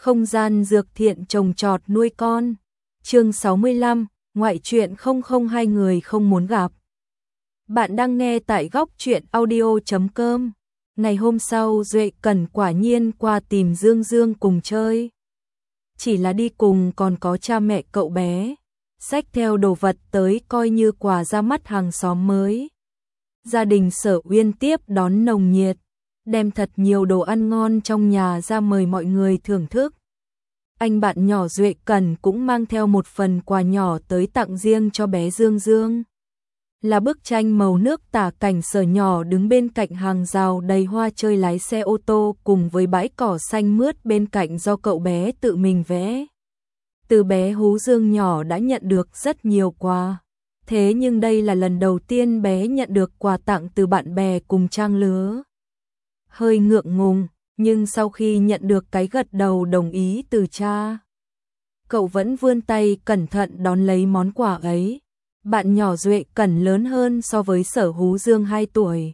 Không gian dược thiện trồng trọt nuôi con. Chương 65, ngoại truyện 002 người không muốn gặp. Bạn đang nghe tại góc truyện audio.com. Ngày hôm sau Duệ Cẩn quả nhiên qua tìm Dương Dương cùng chơi. Chỉ là đi cùng còn có cha mẹ cậu bé. Xách theo đồ vật tới coi như quà ra mắt hàng xóm mới. Gia đình Sở Uyên tiếp đón nồng nhiệt, đem thật nhiều đồ ăn ngon trong nhà ra mời mọi người thưởng thức. Anh bạn nhỏ Duệ Cẩn cũng mang theo một phần quà nhỏ tới tặng riêng cho bé Dương Dương. Là bức tranh màu nước tả cảnh Sở nhỏ đứng bên cạnh hàng rào đầy hoa chơi lái xe ô tô cùng với bãi cỏ xanh mướt bên cạnh do cậu bé tự mình vẽ. Từ bé Hú Dương nhỏ đã nhận được rất nhiều quà. Thế nhưng đây là lần đầu tiên bé nhận được quà tặng từ bạn bè cùng trang lứa. Hơi ngượng ngùng, nhưng sau khi nhận được cái gật đầu đồng ý từ cha, cậu vẫn vươn tay cẩn thận đón lấy món quà ấy. Bạn nhỏ Duệ Cẩn lớn hơn so với Sở Hú Dương 2 tuổi.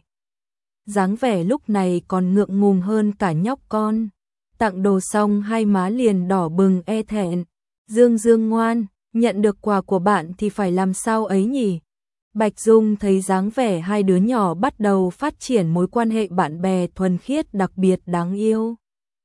Dáng vẻ lúc này còn ngượng ngùng hơn cả nhóc con. Tặng đồ xong hai má liền đỏ bừng e thẹn. Dương Dương ngoan, nhận được quà của bạn thì phải làm sao ấy nhỉ? Bạch Dung thấy dáng vẻ hai đứa nhỏ bắt đầu phát triển mối quan hệ bạn bè thuần khiết đặc biệt đáng yêu.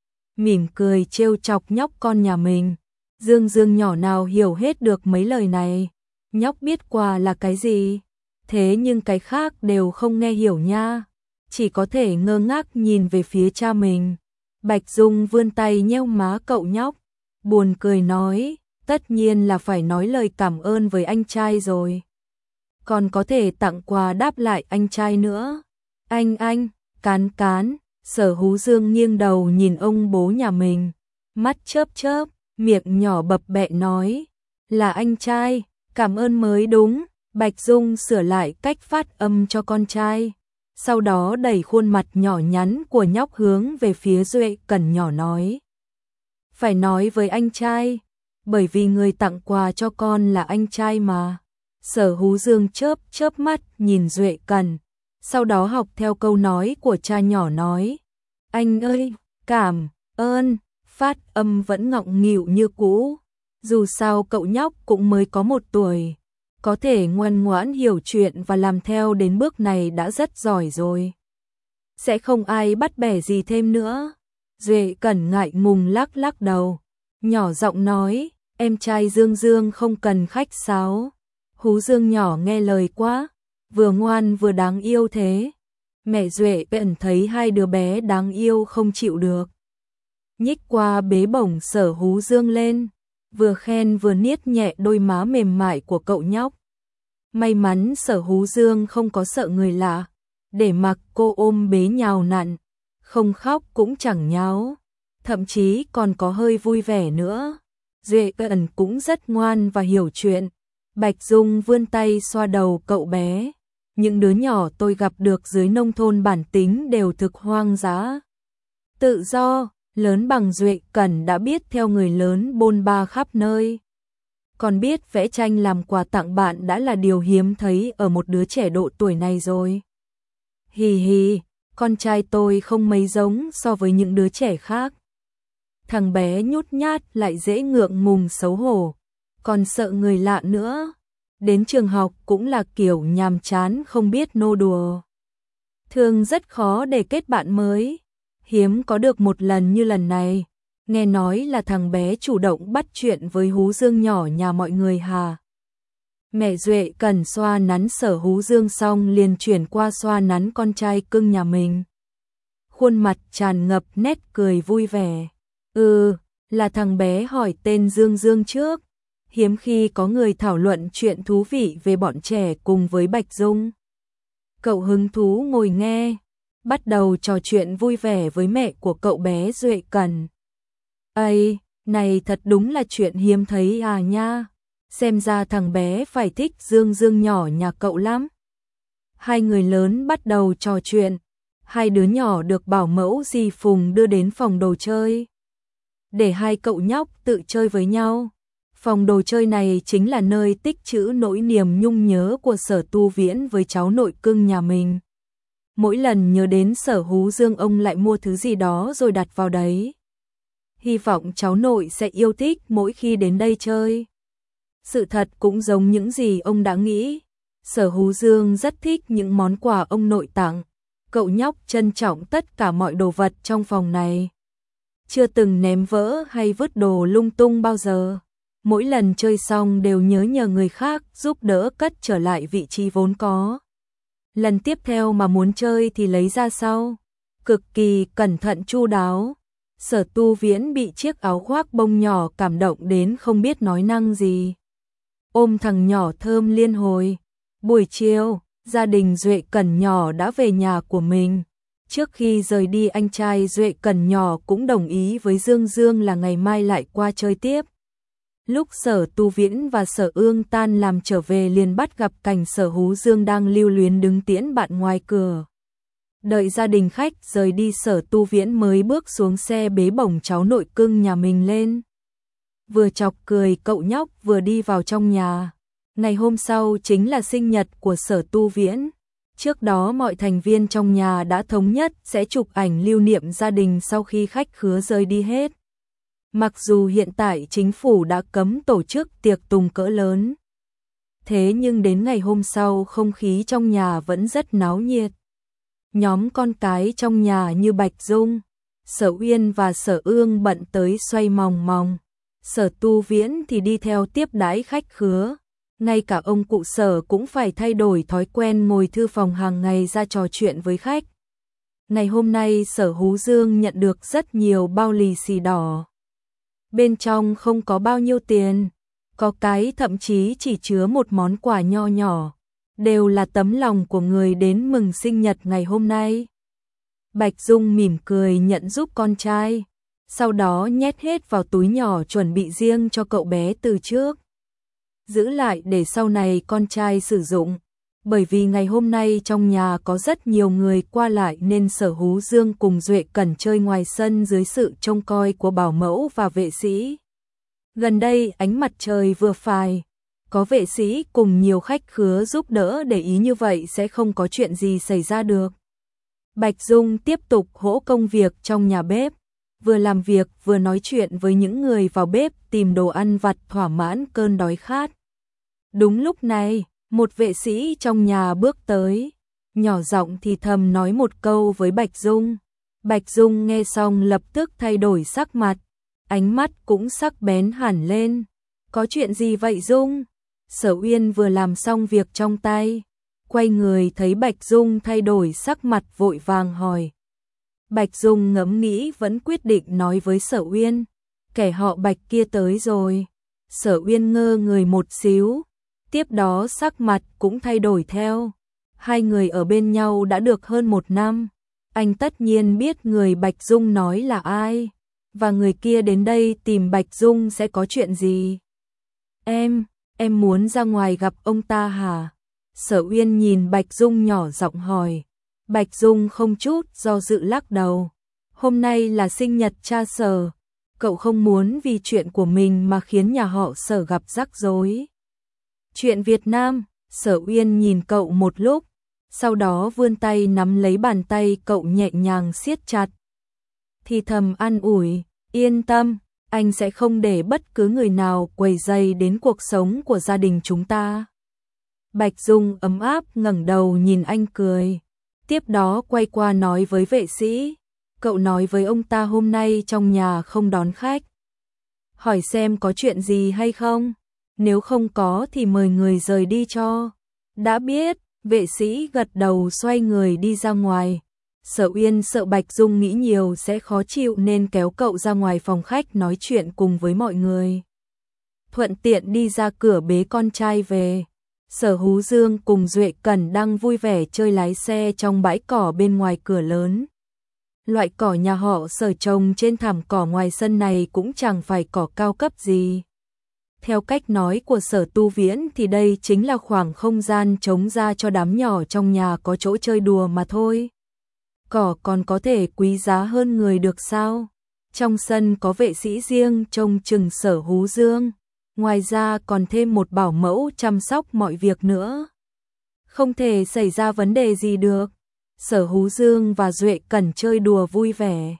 Mỉm cười trêu chọc nhóc con nhà mình. Dương Dương nhỏ nào hiểu hết được mấy lời này. Nhóc biết quà là cái gì, thế nhưng cái khác đều không nghe hiểu nha. Chỉ có thể ngơ ngác nhìn về phía cha mình. Bạch Dung vươn tay nheo má cậu nhóc, buồn cười nói, tất nhiên là phải nói lời cảm ơn với anh trai rồi. Còn có thể tặng quà đáp lại anh trai nữa. Anh, cán, Sở Hú Dương nghiêng đầu nhìn ông bố nhà mình. Mắt chớp chớp, miệng nhỏ bập bẹ nói, là anh trai, cảm ơn mới đúng. Bạch Dung sửa lại cách phát âm cho con trai. Sau đó đẩy khuôn mặt nhỏ nhắn của nhóc hướng về phía Duệ Cẩn nhỏ nói. Phải nói với anh trai, bởi vì người tặng quà cho con là anh trai mà. Sở Hú Dương chớp mắt nhìn Duệ Cẩn, sau đó học theo câu nói của cha nhỏ nói. Anh ơi, cảm ơn, phát âm vẫn ngọng nghịu như cũ. Dù sao cậu nhóc cũng mới có 1 tuổi, có thể ngoan ngoãn hiểu chuyện và làm theo đến bước này đã rất giỏi rồi. Sẽ không ai bắt bẻ gì thêm nữa. Duệ Cẩn ngại ngùng lắc đầu, nhỏ giọng nói, em trai Dương Dương không cần khách sáo. Hú Dương nhỏ nghe lời quá, vừa ngoan vừa đáng yêu thế. Mẹ Duệ Cẩn thấy hai đứa bé đáng yêu không chịu được, nhích qua bế bổng Sở Hú Dương lên, vừa khen vừa niết nhẹ đôi má mềm mại của cậu nhóc. May mắn Sở Hú Dương không có sợ người lạ, để mặc cô ôm bế nhào nặn, không khóc cũng chẳng nháo, thậm chí còn có hơi vui vẻ nữa. Duệ Cẩn cũng rất ngoan và hiểu chuyện. Bạch Dung vươn tay xoa đầu cậu bé. Những đứa nhỏ tôi gặp được dưới nông thôn bản tính đều thực hoang dã, tự do, lớn bằng Duệ Cẩn đã biết theo người lớn bôn ba khắp nơi. Còn biết vẽ tranh làm quà tặng bạn đã là điều hiếm thấy ở một đứa trẻ độ tuổi này rồi. Hì, con trai tôi không mấy giống so với những đứa trẻ khác. Thằng bé nhút nhát lại dễ ngượng ngùng xấu hổ, còn sợ người lạ nữa. Đến trường học cũng là kiểu nhàm chán không biết nô đùa. Thường rất khó để kết bạn mới. Hiếm có được một lần như lần này. Nghe nói là thằng bé chủ động bắt chuyện với Hú Dương nhỏ nhà mọi người hà. Mẹ Duệ Cẩn xoa nắn Sở Hú Dương xong liền chuyển qua xoa nắn con trai cưng nhà mình. Khuôn mặt tràn ngập nét cười vui vẻ. Là thằng bé hỏi tên Dương Dương trước. Hiếm khi có người thảo luận chuyện thú vị về bọn trẻ cùng với Bạch Dung. Cậu hứng thú ngồi nghe, bắt đầu trò chuyện vui vẻ với mẹ của cậu bé Duệ Cẩn. Ây, này thật đúng là chuyện hiếm thấy à nha. Xem ra thằng bé phải thích Dương Dương nhỏ nhà cậu lắm. Hai người lớn bắt đầu trò chuyện. Hai đứa nhỏ được bảo mẫu dì Phùng đưa đến phòng đồ chơi, để hai cậu nhóc tự chơi với nhau. Phòng đồ chơi này chính là nơi tích trữ nỗi niềm nhung nhớ của Sở Tu Viễn với cháu nội cưng nhà mình. Mỗi lần nhớ đến Sở Hú Dương ông lại mua thứ gì đó rồi đặt vào đấy. hy vọng cháu nội sẽ yêu thích mỗi khi đến đây chơi. Sự thật cũng giống những gì ông đã nghĩ. Sở Hú Dương rất thích những món quà ông nội tặng. Cậu nhóc trân trọng tất cả mọi đồ vật trong phòng này. Chưa từng ném vỡ hay vứt đồ lung tung bao giờ. Mỗi lần chơi xong đều nhờ người khác giúp đỡ cất trở lại vị trí vốn có. Lần tiếp theo mà muốn chơi thì lấy ra sau. Cực kỳ cẩn thận chu đáo. Sở Tu Viễn bị chiếc áo khoác bông nhỏ cảm động đến không biết nói năng gì. Ôm thằng nhỏ thơm liên hồi. Buổi chiều, gia đình Duệ Cẩn nhỏ đã về nhà của mình. Trước khi rời đi, anh trai Duệ Cẩn nhỏ cũng đồng ý với Dương Dương là ngày mai lại qua chơi tiếp. Lúc Sở Tu Viễn và Sở Ương tan làm trở về liền bắt gặp cảnh Sở Hú Dương đang lưu luyến đứng tiễn bạn ngoài cửa. Đợi gia đình khách rời đi, Sở Tu Viễn mới bước xuống xe bế bổng cháu nội cưng nhà mình lên. Vừa chọc cười cậu nhóc vừa đi vào trong nhà. Ngày hôm sau chính là sinh nhật của Sở Tu Viễn. Trước đó mọi thành viên trong nhà đã thống nhất sẽ chụp ảnh lưu niệm gia đình sau khi khách khứa rời đi hết. Mặc dù hiện tại chính phủ đã cấm tổ chức tiệc tùng cỡ lớn, thế nhưng đến ngày hôm sau không khí trong nhà vẫn rất náo nhiệt. Nhóm con cái trong nhà như Bạch Dung, Sở Uyên và Sở Ương bận tới xoay mòng mòng. Sở Tu Viễn thì đi theo tiếp đãi khách khứa. Ngay cả ông cụ Sở cũng phải thay đổi thói quen ngồi thư phòng hàng ngày ra trò chuyện với khách. Ngày hôm nay Sở Hú Dương nhận được rất nhiều bao lì xì đỏ. Bên trong không có bao nhiêu tiền, có cái thậm chí chỉ chứa một món quà nho nhỏ, đều là tấm lòng của người đến mừng sinh nhật ngày hôm nay. Bạch Dung mỉm cười nhận giúp con trai, sau đó nhét hết vào túi nhỏ chuẩn bị riêng cho cậu bé từ trước. Giữ lại để sau này con trai sử dụng, bởi vì ngày hôm nay trong nhà có rất nhiều người qua lại nên Sở Hú Dương cùng Duệ Cẩn chơi ngoài sân dưới sự trông coi của bảo mẫu và vệ sĩ. Gần đây ánh mặt trời vừa phải, có vệ sĩ cùng nhiều khách khứa giúp đỡ, để ý như vậy sẽ không có chuyện gì xảy ra được. Bạch Dung tiếp tục hỗ công việc trong nhà bếp, vừa làm việc vừa nói chuyện với những người vào bếp tìm đồ ăn vặt thỏa mãn cơn đói khát. Đúng lúc này, một vệ sĩ trong nhà bước tới, nhỏ giọng thì thầm nói một câu với Bạch Dung. Bạch Dung nghe xong lập tức thay đổi sắc mặt, ánh mắt cũng sắc bén hẳn lên. Có chuyện gì vậy Dung? Sở Uyên vừa làm xong việc trong tay, quay người thấy Bạch Dung thay đổi sắc mặt vội vàng hỏi. Bạch Dung ngẫm nghĩ vẫn quyết định nói với Sở Uyên, kẻ họ Bạch kia tới rồi. Sở Uyên ngơ người một xíu, tiếp đó sắc mặt cũng thay đổi theo. Hai người ở bên nhau đã được hơn 1 năm, anh tất nhiên biết người Bạch Dung nói là ai, và người kia đến đây tìm Bạch Dung sẽ có chuyện gì. Em muốn ra ngoài gặp ông ta hả? Sở Uyên nhìn Bạch Dung nhỏ giọng hỏi. Bạch Dung không chút do dự lắc đầu. Hôm nay là sinh nhật cha Sở, cậu không muốn vì chuyện của mình mà khiến nhà họ Sở gặp rắc rối. Chuyện Việt Nam. Sở Uyên nhìn cậu một lúc, sau đó vươn tay nắm lấy bàn tay cậu nhẹ nhàng siết chặt. Thì thầm an ủi, yên tâm, anh sẽ không để bất cứ người nào quấy rầy đến cuộc sống của gia đình chúng ta. Bạch Dung ấm áp ngẩng đầu nhìn anh cười, tiếp đó quay qua nói với vệ sĩ, cậu nói với ông ta hôm nay trong nhà không đón khách. Hỏi xem có chuyện gì hay không, nếu không có thì mời người rời đi cho. Đã biết, vệ sĩ gật đầu xoay người đi ra ngoài. Sở Uyên sợ Bạch Dung nghĩ nhiều sẽ khó chịu nên kéo cậu ra ngoài phòng khách nói chuyện cùng với mọi người. Thuận tiện đi ra cửa bế con trai về. Sở Hú Dương cùng Duệ Cẩn đang vui vẻ chơi lái xe trong bãi cỏ bên ngoài cửa lớn. Loại cỏ nhà họ Sở trồng trên thảm cỏ ngoài sân này cũng chẳng phải cỏ cao cấp gì. Theo cách nói của Sở Tu Viễn thì đây chính là khoảng không gian trống ra cho đám nhỏ trong nhà có chỗ chơi đùa mà thôi. Cỏ còn có thể quý giá hơn người được sao? Trong sân có vệ sĩ riêng trông chừng Sở Hú Dương, ngoài ra còn thêm một bảo mẫu chăm sóc mọi việc nữa. Không thể xảy ra vấn đề gì được. Sở Hú Dương và Duệ Cẩn chơi đùa vui vẻ.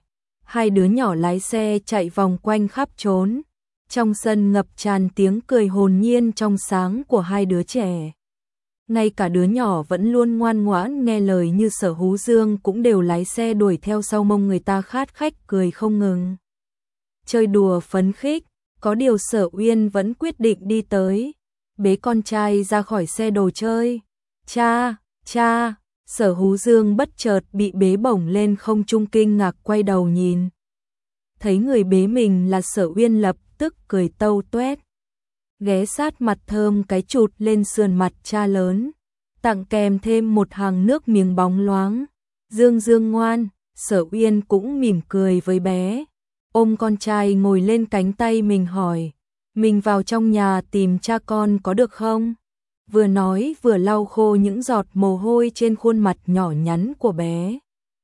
Hai đứa nhỏ lái xe chạy vòng quanh khắp trốn. Trong sân ngập tràn tiếng cười hồn nhiên trong sáng của hai đứa trẻ. Ngay cả đứa nhỏ vẫn luôn ngoan ngoãn nghe lời như Sở Hú Dương cũng đều lái xe đuổi theo sau mông người ta khát khách cười không ngừng. Chơi đùa phấn khích, có điều Sở Uyên vẫn quyết định đi tới, bế con trai ra khỏi xe đồ chơi. Cha, Sở Hú Dương bất chợt bị bế bổng lên không trung kinh ngạc quay đầu nhìn. Thấy người bế mình là Sở Uyên lập tức cười tâu tuét. Ghé sát mặt thơm cái chụt lên sườn mặt cha lớn, tặng kèm thêm một hàng nước miếng bóng loáng. Dương ngoan, Sở Uyên cũng mỉm cười với bé, ôm con trai ngồi lên cánh tay mình hỏi, mình vào trong nhà tìm cha con có được không? Vừa nói vừa lau khô những giọt mồ hôi trên khuôn mặt nhỏ nhắn của bé.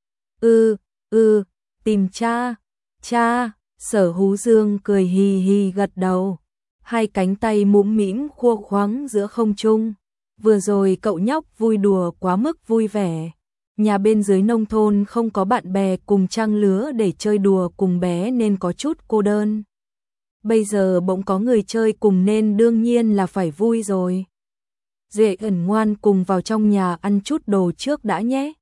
Tìm cha, Sở Hú Dương cười hì hì gật đầu, hai cánh tay mũm mĩm khua khoắng giữa không trung. Vừa rồi cậu nhóc vui đùa quá mức vui vẻ. Nhà bên dưới nông thôn không có bạn bè cùng trang lứa để chơi đùa cùng bé nên có chút cô đơn. Bây giờ bỗng có người chơi cùng nên đương nhiên là phải vui rồi. Duệ ẩn ngoan cùng vào trong nhà ăn chút đồ trước đã nhé.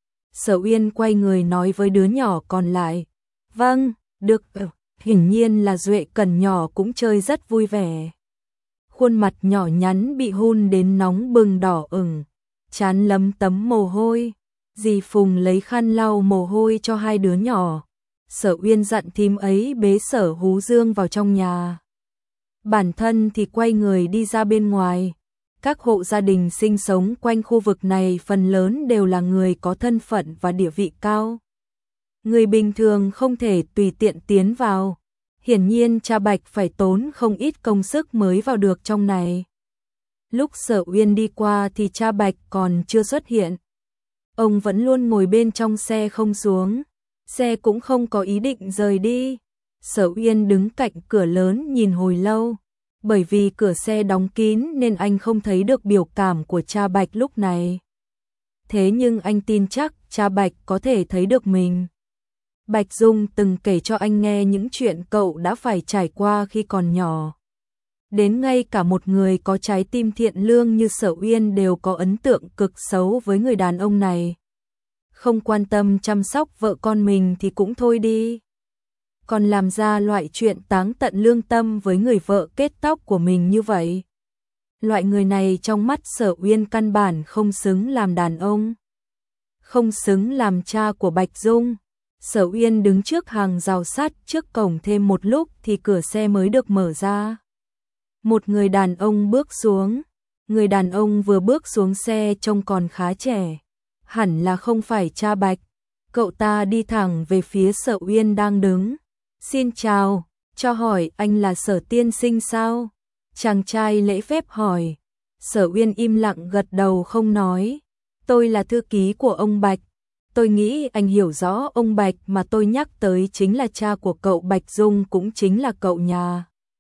Sở Uyên quay người nói với đứa nhỏ còn lại. Vâng, được. Hiển nhiên là Duệ Cẩn nhỏ cũng chơi rất vui vẻ. Khuôn mặt nhỏ nhắn bị hun đến nóng bừng đỏ ửng, trán lấm tấm mồ hôi. Dì Phùng lấy khăn lau mồ hôi cho hai đứa nhỏ. Sở Uyên dặn thím ấy bế Sở Hú Dương vào trong nhà. Bản thân thì quay người đi ra bên ngoài. Các hộ gia đình sinh sống quanh khu vực này phần lớn đều là người có thân phận và địa vị cao. Người bình thường không thể tùy tiện tiến vào. Hiển nhiên cha Bạch phải tốn không ít công sức mới vào được trong này. Lúc Sở Uyên đi qua thì cha Bạch còn chưa xuất hiện. Ông vẫn luôn ngồi bên trong xe không xuống. Xe cũng không có ý định rời đi. Sở Uyên đứng cạnh cửa lớn nhìn hồi lâu. Bởi vì cửa xe đóng kín nên anh không thấy được biểu cảm của cha Bạch lúc này. Thế nhưng anh tin chắc cha Bạch có thể thấy được mình. Bạch Dung từng kể cho anh nghe những chuyện cậu đã phải trải qua khi còn nhỏ. Đến ngay cả một người có trái tim thiện lương như Sở Uyên đều có ấn tượng cực xấu với người đàn ông này. Không quan tâm chăm sóc vợ con mình thì cũng thôi đi. Còn làm ra loại chuyện táng tận lương tâm với người vợ kết tóc của mình như vậy. Loại người này trong mắt Sở Uyên căn bản không xứng làm đàn ông. Không xứng làm cha của Bạch Dung. Sở Uyên đứng trước hàng rào sắt trước cổng thêm một lúc thì cửa xe mới được mở ra. Một người đàn ông bước xuống. Người đàn ông vừa bước xuống xe trông còn khá trẻ. Hẳn là không phải cha Bạch. Cậu ta đi thẳng về phía Sở Uyên đang đứng. Xin chào, cho hỏi anh là Sở tiên sinh sao? Chàng trai lễ phép hỏi. Sở Uyên im lặng gật đầu không nói. Tôi là thư ký của ông Bạch. Tôi nghĩ anh hiểu rõ ông Bạch mà tôi nhắc tới chính là cha của cậu Bạch Dung cũng chính là cậu nhà.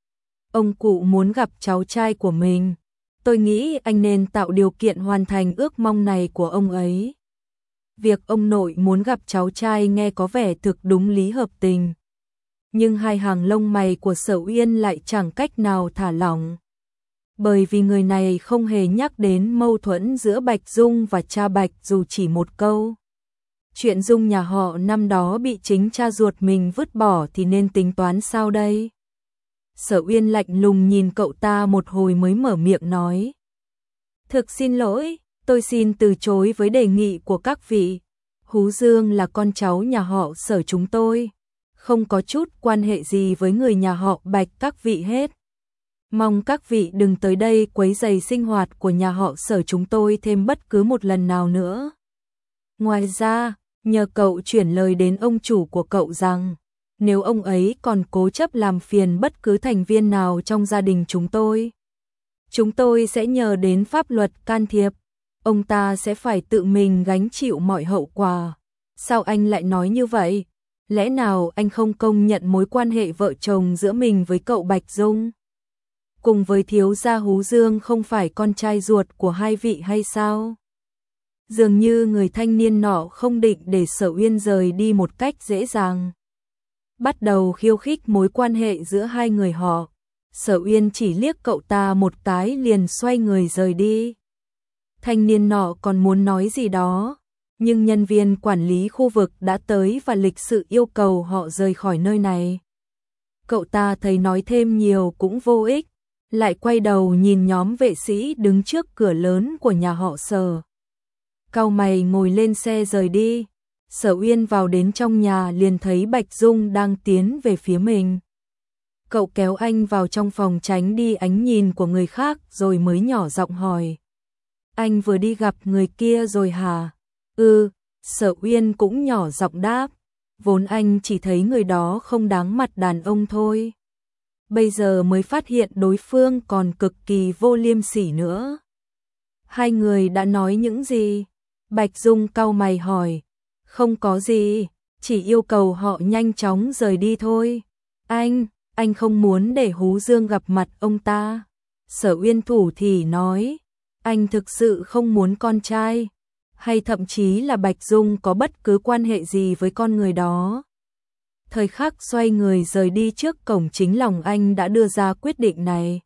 Ông cụ muốn gặp cháu trai của mình. Tôi nghĩ anh nên tạo điều kiện hoàn thành ước mong này của ông ấy. Việc ông nội muốn gặp cháu trai nghe có vẻ thực đúng lý hợp tình. Nhưng hai hàng lông mày của Sở Uyên lại chẳng cách nào thả lỏng. Bởi vì người này không hề nhắc đến mâu thuẫn giữa Bạch Dung và cha Bạch dù chỉ một câu. Chuyện Dung nhà họ năm đó bị chính cha ruột mình vứt bỏ thì nên tính toán sao đây? Sở Uyên lạnh lùng nhìn cậu ta một hồi mới mở miệng nói. Thực xin lỗi, tôi xin từ chối với đề nghị của các vị. Hú Dương là con cháu nhà họ Sở chúng tôi. Không có chút quan hệ gì với người nhà họ Bạch các vị hết. Mong các vị đừng tới đây quấy rầy sinh hoạt của nhà họ Sở chúng tôi thêm bất cứ một lần nào nữa. Ngoài ra, nhờ cậu chuyển lời đến ông chủ của cậu rằng, nếu ông ấy còn cố chấp làm phiền bất cứ thành viên nào trong gia đình chúng tôi sẽ nhờ đến pháp luật can thiệp. Ông ta sẽ phải tự mình gánh chịu mọi hậu quả. Sao anh lại nói như vậy? Lẽ nào anh không công nhận mối quan hệ vợ chồng giữa mình với cậu Bạch Dung? Cùng với thiếu gia Hú Dương không phải con trai ruột của hai vị hay sao? Dường như người thanh niên nọ không định để Sở Uyên rời đi một cách dễ dàng. bắt đầu khiêu khích mối quan hệ giữa hai người họ. Sở Uyên chỉ liếc cậu ta một cái liền xoay người rời đi. Thanh niên nọ còn muốn nói gì đó, nhưng nhân viên quản lý khu vực đã tới và lịch sự yêu cầu họ rời khỏi nơi này. Cậu ta thấy nói thêm nhiều cũng vô ích, lại quay đầu nhìn nhóm vệ sĩ đứng trước cửa lớn của nhà họ Sở. Cau mày ngồi lên xe rời đi. Sở Uyên vào đến trong nhà liền thấy Bạch Dung đang tiến về phía mình. Cậu kéo anh vào trong phòng tránh đi ánh nhìn của người khác rồi mới nhỏ giọng hỏi. Anh vừa đi gặp người kia rồi hả? Sở Uyên cũng nhỏ giọng đáp. Vốn anh chỉ thấy người đó không đáng mặt đàn ông thôi. Bây giờ mới phát hiện đối phương còn cực kỳ vô liêm sỉ nữa. Hai người đã nói những gì? Bạch Dung cau mày hỏi. Không có gì, chỉ yêu cầu họ nhanh chóng rời đi thôi. Anh không muốn để Hú Dương gặp mặt ông ta. Sở Uyên thủ thỉ nói. Anh thực sự không muốn con trai, hay thậm chí là Bạch Dung có bất cứ quan hệ gì với con người đó. Thời khắc xoay người rời đi trước cổng chính lòng anh đã đưa ra quyết định này.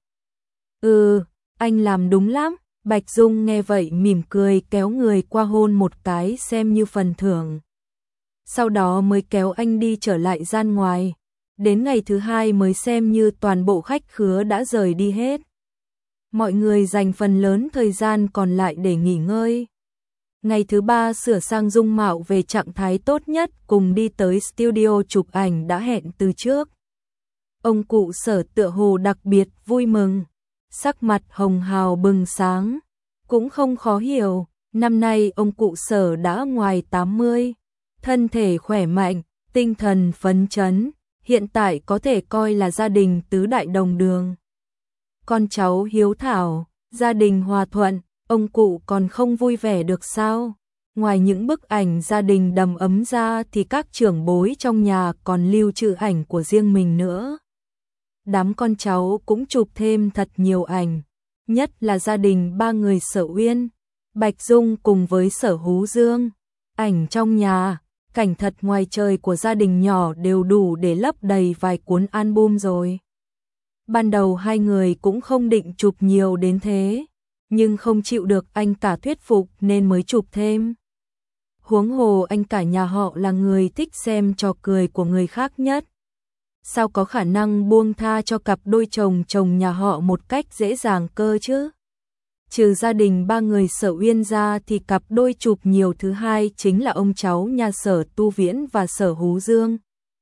Anh làm đúng lắm. Bạch Dung nghe vậy mỉm cười kéo người qua hôn một cái xem như phần thưởng. Sau đó mới kéo anh đi trở lại gian ngoài. Đến ngày thứ hai mới xem như toàn bộ khách khứa đã rời đi hết. Mọi người dành phần lớn thời gian còn lại để nghỉ ngơi. Ngày thứ ba sửa sang dung mạo về trạng thái tốt nhất cùng đi tới studio chụp ảnh đã hẹn từ trước. Ông cụ Sở tựa hồ đặc biệt vui mừng, sắc mặt hồng hào bừng sáng. Cũng không khó hiểu, năm nay ông cụ Sở đã ngoài 80, thân thể khỏe mạnh, tinh thần phấn chấn, hiện tại có thể coi là gia đình tứ đại đồng đường. Con cháu hiếu thảo, gia đình hòa thuận, ông cụ còn không vui vẻ được sao? Ngoài những bức ảnh gia đình đầm ấm ra thì các trưởng bối trong nhà còn lưu trữ ảnh của riêng mình nữa. Đám con cháu cũng chụp thêm thật nhiều ảnh, nhất là gia đình ba người Sở Uyên, Bạch Dung cùng với Sở Hú Dương. Ảnh trong nhà, cảnh thật ngoài trời của gia đình nhỏ đều đủ để lấp đầy vài cuốn album rồi. Ban đầu hai người cũng không định chụp nhiều đến thế, nhưng không chịu được anh cả thuyết phục nên mới chụp thêm. Huống hồ anh cả nhà họ là người thích xem trò cười của người khác nhất. Sao có khả năng buông tha cho cặp đôi chồng chồng nhà họ một cách dễ dàng cơ chứ? Trừ gia đình ba người Sở Uyên ra thì cặp đôi chụp nhiều thứ hai chính là ông cháu nhà Sở Tu Viễn và Sở Hú Dương.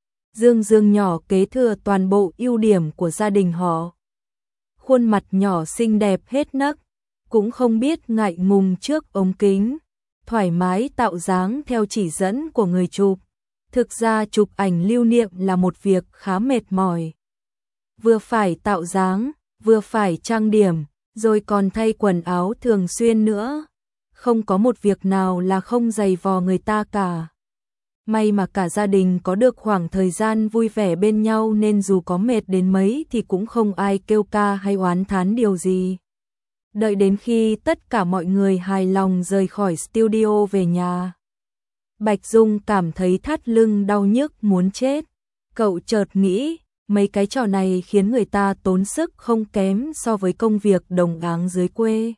Dương nhỏ kế thừa toàn bộ ưu điểm của gia đình họ. Khuôn mặt nhỏ xinh đẹp hết nấc, cũng không biết ngại ngùng trước ống kính, thoải mái tạo dáng theo chỉ dẫn của người chụp. Thực ra chụp ảnh lưu niệm là một việc khá mệt mỏi. Vừa phải tạo dáng, vừa phải trang điểm, rồi còn thay quần áo thường xuyên nữa. Không có một việc nào là không dày vò người ta cả. May mà cả gia đình có được khoảng thời gian vui vẻ bên nhau nên dù có mệt đến mấy thì cũng không ai kêu ca hay oán thán điều gì. Đợi đến khi tất cả mọi người hài lòng rời khỏi studio về nhà, Bạch Dung cảm thấy thắt lưng đau nhức muốn chết. Cậu chợt nghĩ, mấy cái trò này khiến người ta tốn sức không kém so với công việc đồng áng dưới quê.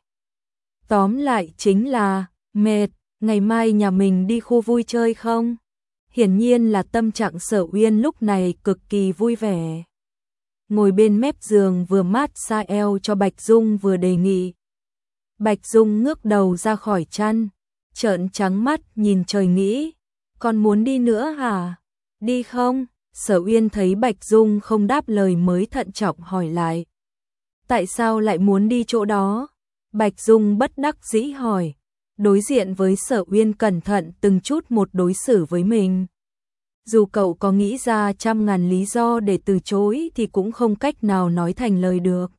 Tóm lại chính là, mệt, ngày mai nhà mình đi khu vui chơi không? Hiển nhiên là tâm trạng Sở Uyên lúc này cực kỳ vui vẻ. Ngồi bên mép giường vừa mát xa eo cho Bạch Dung vừa đề nghị. Bạch Dung ngước đầu ra khỏi chăn, trợn trắng mắt nhìn trời nghĩ, còn muốn đi nữa hả? Đi không? Sở Uyên thấy Bạch Dung không đáp lời mới thận trọng hỏi lại. Tại sao lại muốn đi chỗ đó? Bạch Dung bất đắc dĩ hỏi, đối diện với Sở Uyên cẩn thận từng chút một đối xử với mình. Dù cậu có nghĩ ra trăm ngàn lý do để từ chối thì cũng không cách nào nói thành lời được.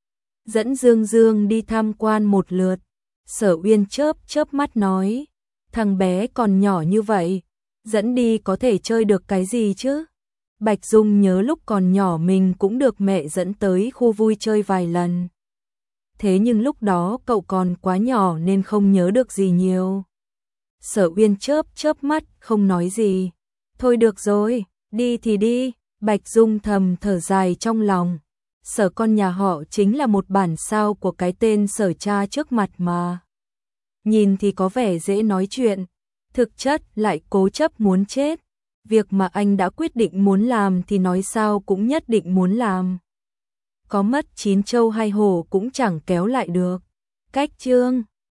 Dẫn Dương đi tham quan một lượt. Sở Uyên chớp mắt nói, thằng bé còn nhỏ như vậy, dẫn đi có thể chơi được cái gì chứ? Bạch Dung nhớ lúc còn nhỏ mình cũng được mẹ dẫn tới khu vui chơi vài lần. Thế nhưng lúc đó cậu còn quá nhỏ nên không nhớ được gì nhiều. Sở Uyên chớp mắt không nói gì. Thôi được rồi, Đi thì đi, Bạch Dung thầm thở dài trong lòng. Sở con nhà họ chính là một bản sao của cái tên Sở cha trước mặt mà. Nhìn thì có vẻ dễ nói chuyện, thực chất lại cố chấp muốn chết. Việc mà anh đã quyết định muốn làm thì nói sao cũng nhất định muốn làm. Có mất 9 trâu hay hổ cũng chẳng kéo lại được. Cách chương